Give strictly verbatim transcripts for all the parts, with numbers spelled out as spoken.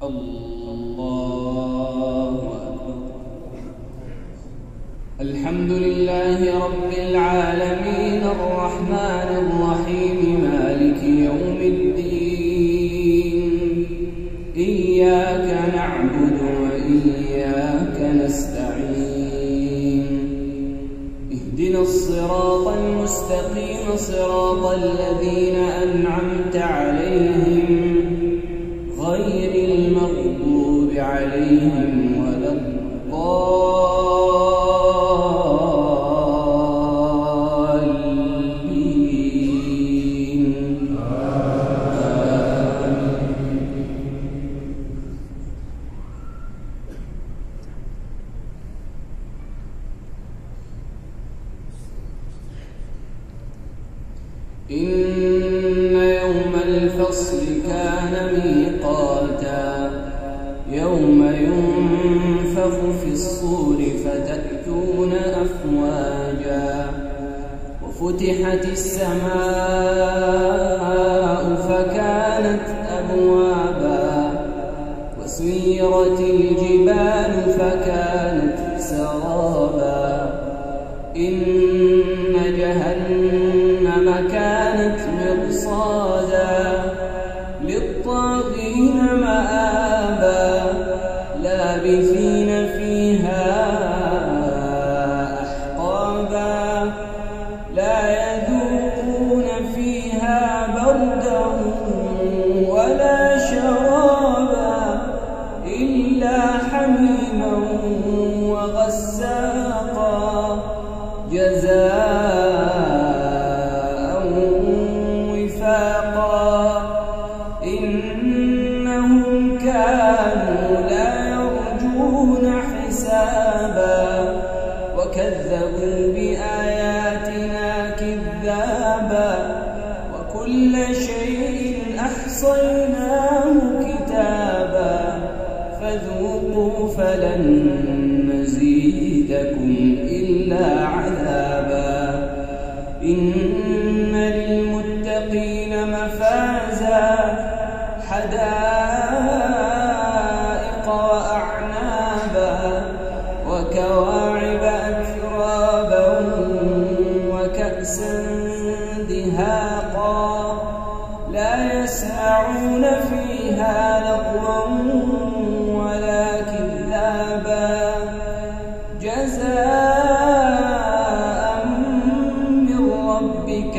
الله أكبر. الحمد لله رب العالمين الرحمن الرحيم مالك يوم الدين. إياك نعبد وإياك نستعين. اهدنا الصراط المستقيم صراط الذين أنعمت عليهم غير المغضوب عليهم ولا الضالين. إن يوم الفصل كان ميقاتا. يوم ينفخ في الصور فتأتون أفواجا وفتحت السماء فكانت أبوابا وسيرت الجبال فكانت سرابا. إن جهنم كانت مرصادا للطاغين مآبا لابثين فيها أحقابا لا يذوقون فيها بردا ولا شرابا إلا حميما وغساقا جزاء وفاقا. إنهم كانوا لا يرجون حسابا وكذبوا بآياتنا كذابا وكل شيء أحصيناه كتابا فذوقوا فلن نزيدكم إلا عذابا. إن للمتقين مفازا حدائق وأعنابا وكواعب أترابا وكأسا دهاقا لا يسمعون فيها لغوا ولا كذابا جزاء من ربك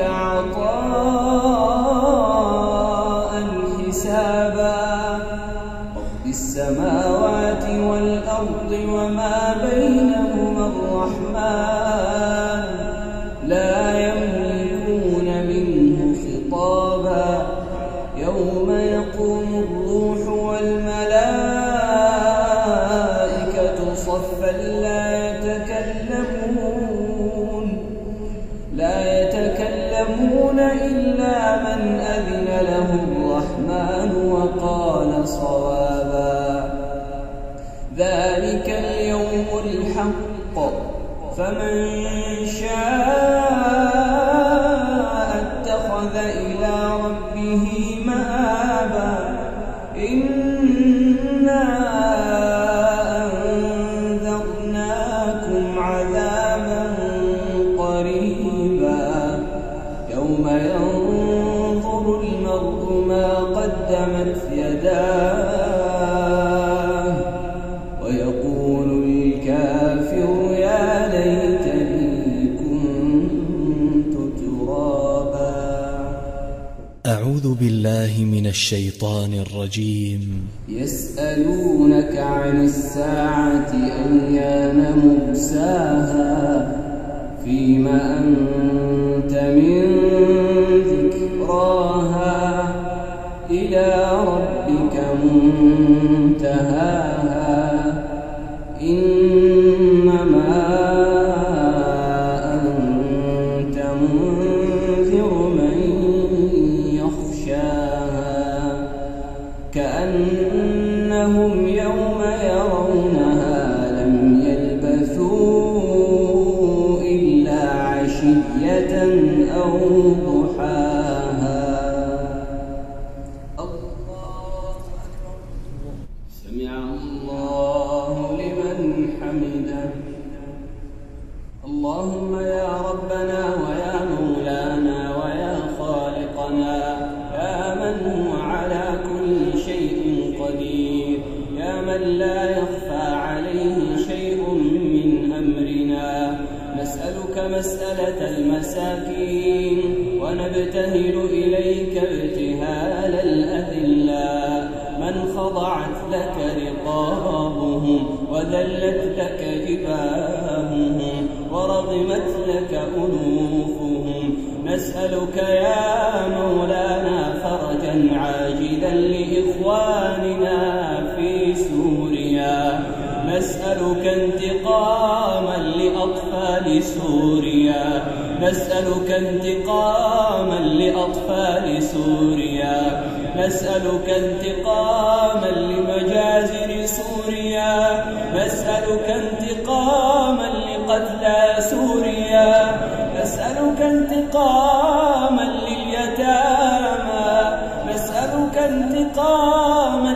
عطاء حسابا. رب السماوات والأرض وما بينهما الرحمن لا يملكون منه خطابا. يوم يقوم الروح والملائكة صفا لا يتكلمون لا يتكلمون إلا من أذن له الرحمن وقال صوابا. ذلك اليوم الحق فمن شاء اتخذ إلى ربه مآبا. إنا أنذرناكم عذابا قريبا يوم ينظر المرء ما قدمت يداه ويقول الكافر يا ليتني كنت ترابا. أعوذ بالله من الشيطان الرجيم. يسألونك عن الساعة أيان مرساها فيم أنت من ذكراها إلى ربك منتهاها. إنما أنت منذر من يخشاها كأنهم يوم يرونها لم يلبثوا إلا عشية أو ضحاها. الله أكبر. ممن لا يخفى عليه شيء من أمرنا. نسألك مسألة المساكين ونبتهل إليك ابتهال الأذلاء، من خضعت لك رقابهم وذلت لك جباههم ورغمت لك أنوفهم. نسألك يا مولانا فرجا عاجلا لإخواننا في سوريا. نسألك انتقاما لأطفال سوريا. نسألك انتقاما لأطفال سوريا. نسألك انتقاما لمجازر سوريا. نسألك انتقاما لقتلى سوريا. نسألك انتقاما لليتامى. نسألك انتقاما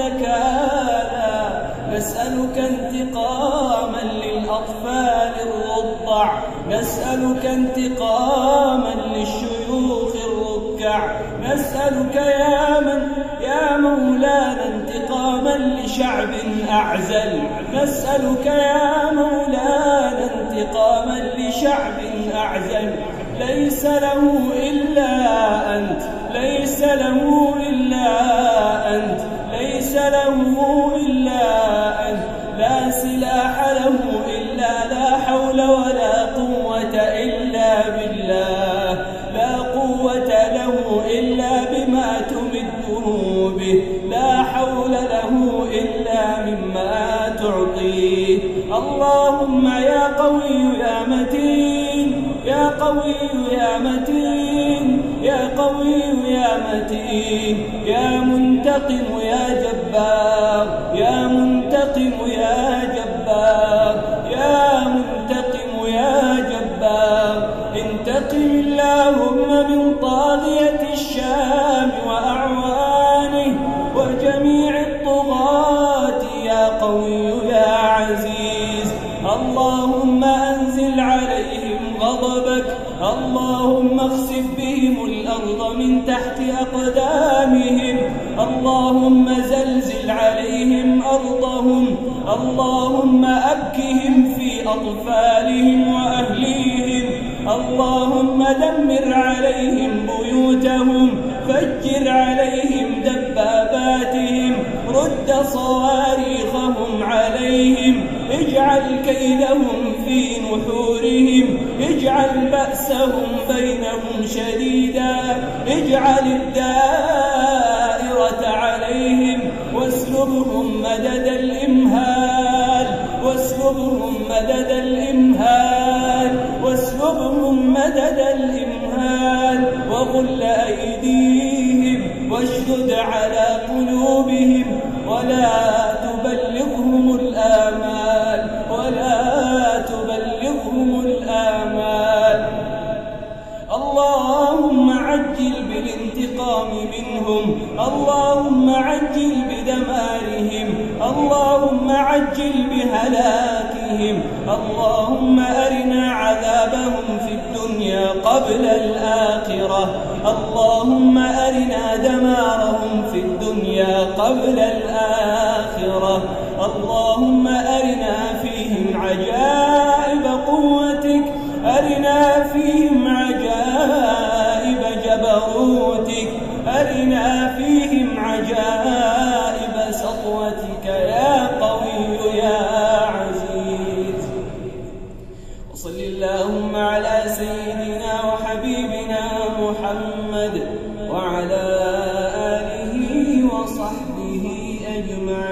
للثكالى. نسألك انتقاما للأطفال الرضع. نسألك انتقاما للشيوخ الركع. نسألك يا من يا مولانا انتقاما لشعب أعزل. نسألك يا مولانا انتقاما لشعب أعزل ليس له إلا أنت. ليس له إلا أنت. ليس له إلا أنت. لا سلاح له إلا لا حول ولا قوة إلا بالله. لا قوة له إلا بما تمده به. لا حول له إلا مما تعطيه. اللهم يا قوي يا متين. يا قوي يا متين. يا قوي يا متين. يا منتقم يا جبار. يا منتقم يا جبار. يا منتقم يا جبار. انتقم اللهم من طاغية الشام وأعوانه وجميع الطغاة يا قوي يا عزيز. اللهم أنزل عليهم غضبك. اللهم اخسف بهم الأرض من تحت أقدامهم. اللهم زلزل عليهم أرضهم. اللهم أبكهم في أطفالهم وأهليهم. اللهم دمر عليهم بيوتهم. فجر عليهم دباباتهم. رد صواريخهم عليهم. اجعل كيدهم في نحورهم. اجعل بأسهم بينهم شديدا. اجعل الدائرة عليهم واسلبهم مدد الإمهال. واسلبهم مدد الإمهال. واسلبهم مدد الإمهال. وغل أيديهم واشدد على قلوبهم ولا تبلغهم الآمال. ولا تبلغهم الآمال. اللهم عجل بالانتقام منهم. اللهم عجل بدمارهم. اللهم عجل بهلاكهم. اللهم أرنا عذابهم في الدنيا قبل الآخرة. اللهم أرنا دمارهم في الدنيا قبل الآخرة. اللهم أرنا فيهم عجائب قوتك. أرنا فيهم عجائب جبروتك. أرنا فيهم عجائب سطوتك يا قوي يا عزيز. وصل اللهم على سيدنا وحبيبنا محمد وعلى آله وصحبه أجمعين.